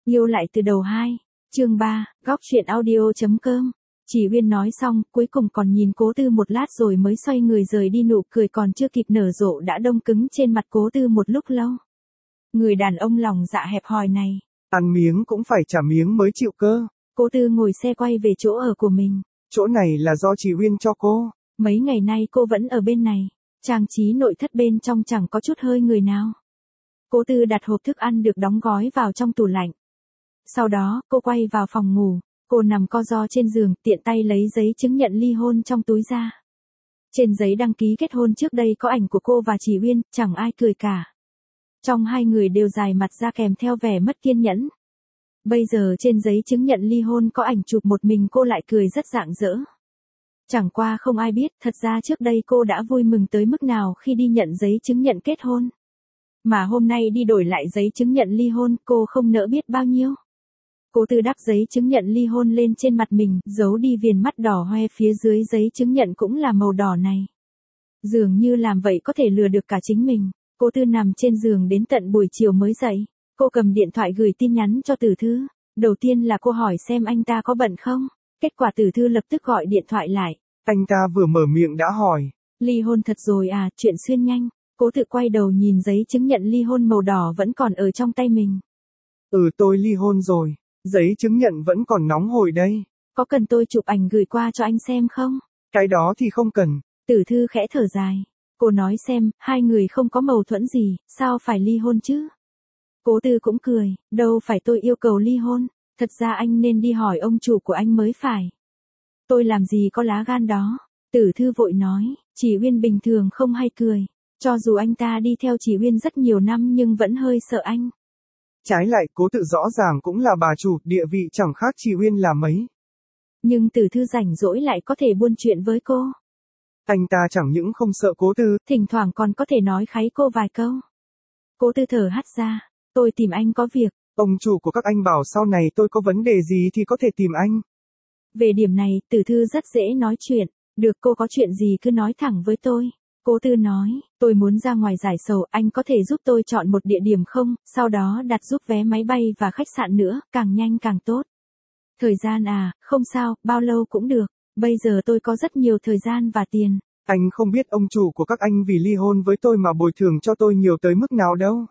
Yêu lại từ đầu 2, chương 3, góc truyện audio.com. Chỉ Uyên nói xong, cuối cùng còn nhìn Cố Tư một lát rồi mới xoay người rời đi, nụ cười còn chưa kịp nở rộ đã đông cứng trên mặt Cố Tư một lúc lâu. Người đàn ông lòng dạ hẹp hòi này. Ăn miếng cũng phải trả miếng mới chịu cơ. Cố Tư ngồi xe quay về chỗ ở của mình. Chỗ này là do chị Uyên cho cô. Mấy ngày nay cô vẫn ở bên này. Trang trí nội thất bên trong chẳng có chút hơi người nào. Cố Tư đặt hộp thức ăn được đóng gói vào trong tủ lạnh. Sau đó, cô quay vào phòng ngủ. Cô nằm co ro trên giường, tiện tay lấy giấy chứng nhận ly hôn trong túi ra. Trên giấy đăng ký kết hôn trước đây có ảnh của cô và Chỉ Uyên, chẳng ai cười cả. Trong hai người đều dài mặt ra kèm theo vẻ mất kiên nhẫn. Bây giờ trên giấy chứng nhận ly hôn có ảnh chụp một mình cô lại cười rất rạng rỡ. Chẳng qua không ai biết, thật ra trước đây cô đã vui mừng tới mức nào khi đi nhận giấy chứng nhận kết hôn. Mà hôm nay đi đổi lại giấy chứng nhận ly hôn, cô không nỡ biết bao nhiêu. Cố Tư đắp giấy chứng nhận ly hôn lên trên mặt mình, giấu đi viền mắt đỏ hoe phía dưới giấy chứng nhận cũng là màu đỏ này. Dường như làm vậy có thể lừa được cả chính mình. Cố Tư nằm trên giường đến tận buổi chiều mới dậy. Cô cầm điện thoại gửi tin nhắn cho Tử Thư. Đầu tiên là cô hỏi xem anh ta có bận không. Kết quả Tử Thư lập tức gọi điện thoại lại. Anh ta vừa mở miệng đã hỏi. Ly hôn thật rồi à, chuyện xuyên nhanh. Cố Tự quay đầu nhìn giấy chứng nhận ly hôn màu đỏ vẫn còn ở trong tay mình. Tôi ly hôn rồi. Giấy chứng nhận vẫn còn nóng hổi đây. Có cần tôi chụp ảnh gửi qua cho anh xem không? Cái đó thì không cần. Tử Thư khẽ thở dài. Cô nói xem, hai người không có mâu thuẫn gì, sao phải ly hôn chứ? Cố Tư cũng cười, đâu phải tôi yêu cầu ly hôn, thật ra anh nên đi hỏi ông chủ của anh mới phải. Tôi làm gì có lá gan đó. Tử Thư vội nói, Chỉ Uyên bình thường không hay cười. Cho dù anh ta đi theo Chỉ Uyên rất nhiều năm nhưng vẫn hơi sợ anh. Trái lại Cố Tự rõ ràng cũng là bà chủ, địa vị chẳng khác Chỉ Uyên là mấy. Nhưng Tử Thư rảnh rỗi lại có thể buôn chuyện với cô. Anh ta chẳng những không sợ Cố Tư, thỉnh thoảng còn có thể nói kháy cô vài câu. Cố Tư thở hắt ra, tôi tìm anh có việc. Ông chủ của các anh bảo sau này tôi có vấn đề gì thì có thể tìm anh. Về điểm này, Tử Thư rất dễ nói chuyện. Được, cô có chuyện gì cứ nói thẳng với tôi. Cố Tư nói, tôi muốn ra ngoài giải sầu, anh có thể giúp tôi chọn một địa điểm không, sau đó đặt giúp vé máy bay và khách sạn nữa, càng nhanh càng tốt. Thời gian à, không sao, bao lâu cũng được, bây giờ tôi có rất nhiều thời gian và tiền. Anh không biết ông chủ của các anh vì ly hôn với tôi mà bồi thường cho tôi nhiều tới mức nào đâu.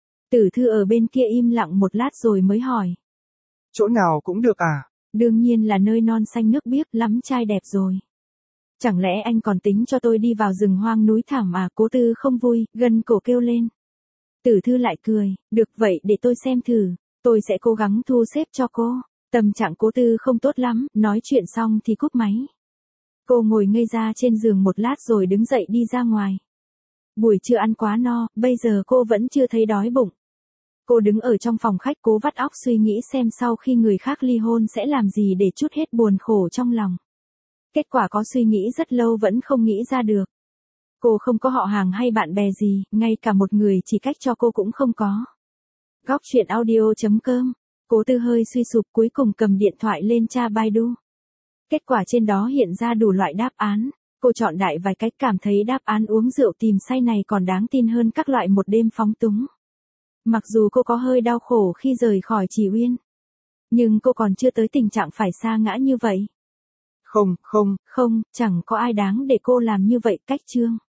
Tử Thư ở bên kia im lặng một lát rồi mới hỏi. Chỗ nào cũng được à? Đương nhiên là nơi non xanh nước biếc lắm trai đẹp rồi. Chẳng lẽ anh còn tính cho tôi đi vào rừng hoang núi thảm à? Cố Tư không vui, gân cổ kêu lên. Tử Thư lại cười, được vậy để tôi xem thử, tôi sẽ cố gắng thu xếp cho cô. Tâm trạng Cố Tư không tốt lắm, nói chuyện xong thì cúp máy. Cô ngồi ngây ra trên giường một lát rồi đứng dậy đi ra ngoài. Buổi trưa ăn quá no, bây giờ cô vẫn chưa thấy đói bụng. Cô đứng ở trong phòng khách cố vắt óc suy nghĩ xem sau khi người khác ly hôn sẽ làm gì để trút hết buồn khổ trong lòng. Kết quả có suy nghĩ rất lâu vẫn không nghĩ ra được. Cô không có họ hàng hay bạn bè gì, ngay cả một người chỉ cách cho cô cũng không có. Góc truyện audio.com. Cố Tư hơi suy sụp cuối cùng cầm điện thoại lên tra Baidu. Kết quả trên đó hiện ra đủ loại đáp án. Cô chọn đại vài cách cảm thấy đáp án uống rượu tìm say này còn đáng tin hơn các loại một đêm phóng túng. Mặc dù cô có hơi đau khổ khi rời khỏi Chỉ Uyên, nhưng cô còn chưa tới tình trạng phải sa ngã như vậy. Không, chẳng có ai đáng để cô làm như vậy. Cách chương